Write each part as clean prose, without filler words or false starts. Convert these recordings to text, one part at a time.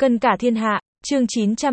Cân cả thiên hạ, chương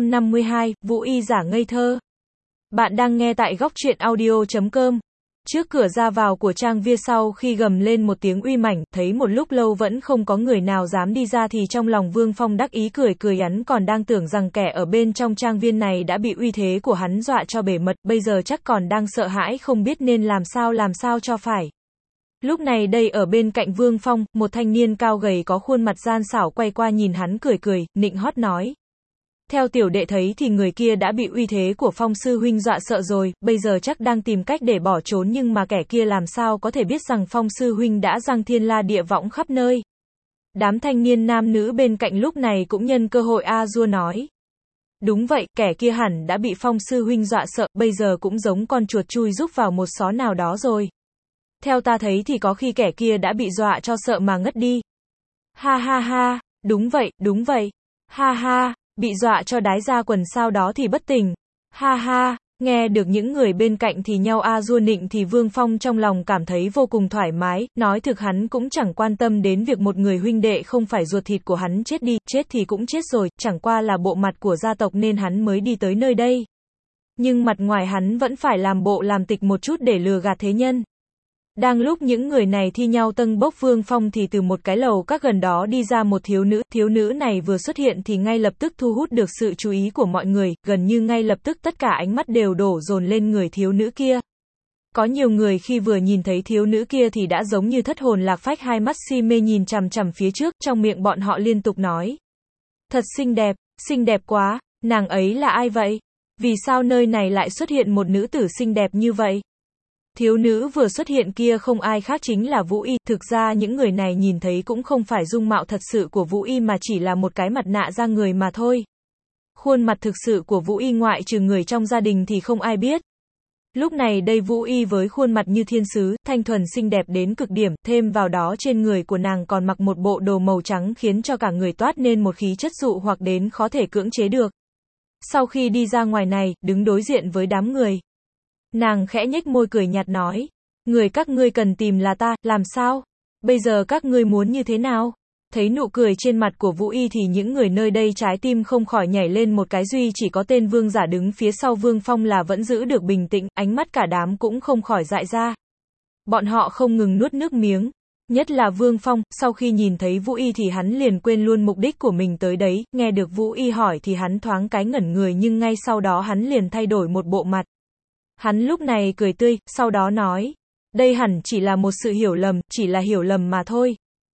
952, Vũ Y giả ngây thơ. Bạn đang nghe tại góc truyện audio.com. Trước cửa ra vào của trang viên sau khi gầm lên một tiếng uy mãnh, thấy một lúc lâu vẫn không có người nào dám đi ra thì trong lòng Vương Phong đắc ý cười hắn còn đang tưởng rằng kẻ ở bên trong trang viên này đã bị uy thế của hắn dọa cho bể mật, bây giờ chắc còn đang sợ hãi không biết nên làm sao cho phải. Lúc này đây ở bên cạnh Vương Phong, một thanh niên cao gầy có khuôn mặt gian xảo quay qua nhìn hắn cười, nịnh hót nói. Theo tiểu đệ thấy thì người kia đã bị uy thế của Phong sư huynh dọa sợ rồi, bây giờ chắc đang tìm cách để bỏ trốn nhưng mà kẻ kia làm sao có thể biết rằng Phong sư huynh đã giang thiên la địa võng khắp nơi. Đám thanh niên nam nữ bên cạnh lúc này cũng nhân cơ hội a-dua nói. Đúng vậy, kẻ kia hẳn đã bị Phong sư huynh dọa sợ, bây giờ cũng giống con chuột chui rúc vào một xó nào đó rồi. Theo ta thấy thì có khi kẻ kia đã bị dọa cho sợ mà ngất đi. Ha ha ha, đúng vậy. Ha ha, bị dọa cho đái ra quần sau đó thì bất tỉnh. Ha ha, nghe được những người bên cạnh thì nhau a-dua nịnh thì Vương Phong trong lòng cảm thấy vô cùng thoải mái, nói thực hắn cũng chẳng quan tâm đến việc một người huynh đệ không phải ruột thịt của hắn chết đi, chết thì cũng chết rồi, chẳng qua là bộ mặt của gia tộc nên hắn mới đi tới nơi đây. Nhưng mặt ngoài hắn vẫn phải làm bộ làm tịch một chút để lừa gạt thế nhân. Đang lúc những người này thi nhau tâng bốc Vương Phong thì từ một cái lầu các gần đó đi ra một thiếu nữ này vừa xuất hiện thì ngay lập tức thu hút được sự chú ý của mọi người, gần như ngay lập tức tất cả ánh mắt đều đổ dồn lên người thiếu nữ kia. Có nhiều người khi vừa nhìn thấy thiếu nữ kia thì đã giống như thất hồn lạc phách, hai mắt si mê nhìn chằm chằm phía trước, trong miệng bọn họ liên tục nói. Thật xinh đẹp quá, nàng ấy là ai vậy? Vì sao nơi này lại xuất hiện một nữ tử xinh đẹp như vậy? Thiếu nữ vừa xuất hiện kia không ai khác chính là Vũ Y, thực ra những người này nhìn thấy cũng không phải dung mạo thật sự của Vũ Y mà chỉ là một cái mặt nạ da người mà thôi. Khuôn mặt thực sự của Vũ Y ngoại trừ người trong gia đình thì không ai biết. Lúc này đây Vũ Y với khuôn mặt như thiên sứ, thanh thuần xinh đẹp đến cực điểm, thêm vào đó trên người của nàng còn mặc một bộ đồ màu trắng khiến cho cả người toát nên một khí chất dụ hoặc đến khó thể cưỡng chế được. Sau khi đi ra ngoài này, đứng đối diện với đám người. Nàng khẽ nhếch môi cười nhạt nói, người các ngươi cần tìm là ta, làm sao? Bây giờ các ngươi muốn như thế nào? Thấy nụ cười trên mặt của Vũ Y thì những người nơi đây trái tim không khỏi nhảy lên một cái, duy chỉ có tên vương giả đứng phía sau Vương Phong là vẫn giữ được bình tĩnh, ánh mắt cả đám cũng không khỏi dại ra. Bọn họ không ngừng nuốt nước miếng. Nhất là Vương Phong, sau khi nhìn thấy Vũ Y thì hắn liền quên luôn mục đích của mình tới đấy, nghe được Vũ Y hỏi thì hắn thoáng cái ngẩn người nhưng ngay sau đó hắn liền thay đổi một bộ mặt. Hắn lúc này cười tươi, sau đó nói, đây hẳn chỉ là một sự hiểu lầm, chỉ là hiểu lầm mà thôi.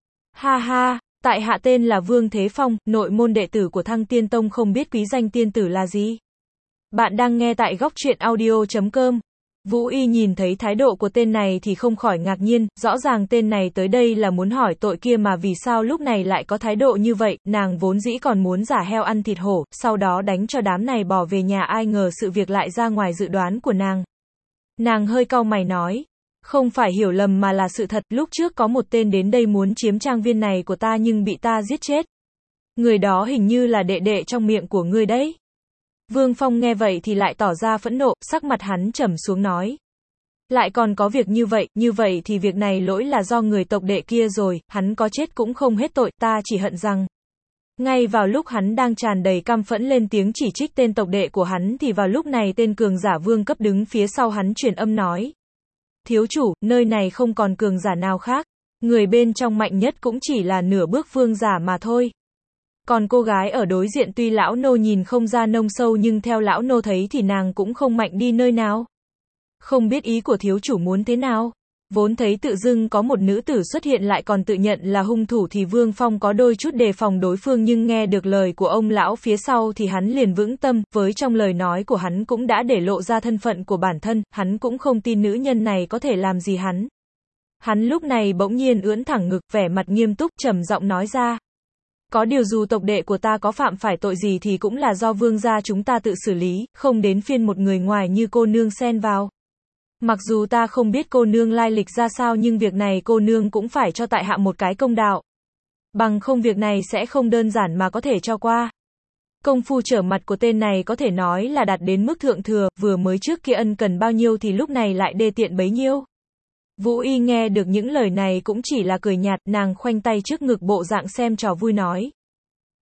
Ha ha, tại hạ tên là Vương Thế Phong, nội môn đệ tử của Thăng Tiên Tông, không biết quý danh tiên tử là gì? Bạn đang nghe tại góc truyện audio.com. Vũ Y nhìn thấy thái độ của tên này thì không khỏi ngạc nhiên, rõ ràng tên này tới đây là muốn hỏi tội kia mà vì sao lúc này lại có thái độ như vậy, nàng vốn dĩ còn muốn giả heo ăn thịt hổ, sau đó đánh cho đám này bỏ về nhà, ai ngờ sự việc lại ra ngoài dự đoán của nàng. Nàng hơi cau mày nói, không phải hiểu lầm mà là sự thật, lúc trước có một tên đến đây muốn chiếm trang viên này của ta nhưng bị ta giết chết. Người đó hình như là đệ đệ trong miệng của ngươi đấy. Vương Phong nghe vậy thì lại tỏ ra phẫn nộ, sắc mặt hắn trầm xuống nói. Lại còn có việc như vậy thì việc này lỗi là do người tộc đệ kia rồi, hắn có chết cũng không hết tội, ta chỉ hận rằng. Ngay vào lúc hắn đang tràn đầy căm phẫn lên tiếng chỉ trích tên tộc đệ của hắn thì vào lúc này tên cường giả vương cấp đứng phía sau hắn truyền âm nói. Thiếu chủ, nơi này không còn cường giả nào khác, người bên trong mạnh nhất cũng chỉ là nửa bước vương giả mà thôi. Còn cô gái ở đối diện tuy lão nô nhìn không ra nông sâu nhưng theo lão nô thấy thì nàng cũng không mạnh đi nơi nào. Không biết ý của thiếu chủ muốn thế nào? Vốn thấy tự dưng có một nữ tử xuất hiện lại còn tự nhận là hung thủ thì Vương Phong có đôi chút đề phòng đối phương, nhưng nghe được lời của ông lão phía sau thì hắn liền vững tâm, với trong lời nói của hắn cũng đã để lộ ra thân phận của bản thân, hắn cũng không tin nữ nhân này có thể làm gì hắn. Hắn lúc này bỗng nhiên ưỡn thẳng ngực, vẻ mặt nghiêm túc, trầm giọng nói ra. Có điều dù tộc đệ của ta có phạm phải tội gì thì cũng là do vương gia chúng ta tự xử lý, không đến phiên một người ngoài như cô nương xen vào. Mặc dù ta không biết cô nương lai lịch ra sao nhưng việc này cô nương cũng phải cho tại hạ một cái công đạo. Bằng không việc này sẽ không đơn giản mà có thể cho qua. Công phu trở mặt của tên này có thể nói là đạt đến mức thượng thừa, vừa mới trước kia ân cần bao nhiêu thì lúc này lại đê tiện bấy nhiêu. Vũ Y nghe được những lời này cũng chỉ là cười nhạt, nàng khoanh tay trước ngực bộ dạng xem trò vui nói.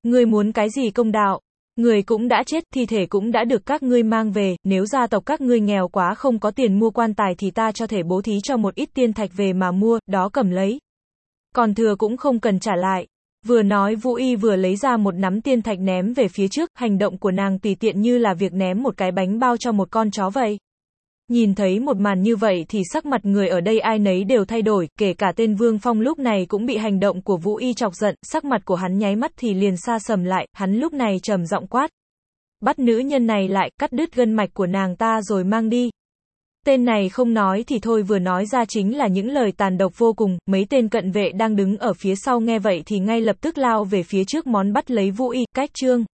Ngươi muốn cái gì công đạo? Người cũng đã chết, thi thể cũng đã được các ngươi mang về, nếu gia tộc các ngươi nghèo quá không có tiền mua quan tài thì ta cho thể bố thí cho một ít tiên thạch về mà mua, đó cầm lấy. Còn thừa cũng không cần trả lại. Vừa nói Vũ Y vừa lấy ra một nắm tiên thạch ném về phía trước, hành động của nàng tùy tiện như là việc ném một cái bánh bao cho một con chó vậy. Nhìn thấy một màn như vậy thì sắc mặt người ở đây ai nấy đều thay đổi, kể cả tên Vương Phong lúc này cũng bị hành động của Vũ Y chọc giận, sắc mặt của hắn nháy mắt thì liền sa sầm lại, hắn lúc này trầm giọng quát. Bắt nữ nhân này lại, cắt đứt gân mạch của nàng ta rồi mang đi. Tên này không nói thì thôi, vừa nói ra chính là những lời tàn độc vô cùng, mấy tên cận vệ đang đứng ở phía sau nghe vậy thì ngay lập tức lao về phía trước món bắt lấy Vũ Y, cách chương.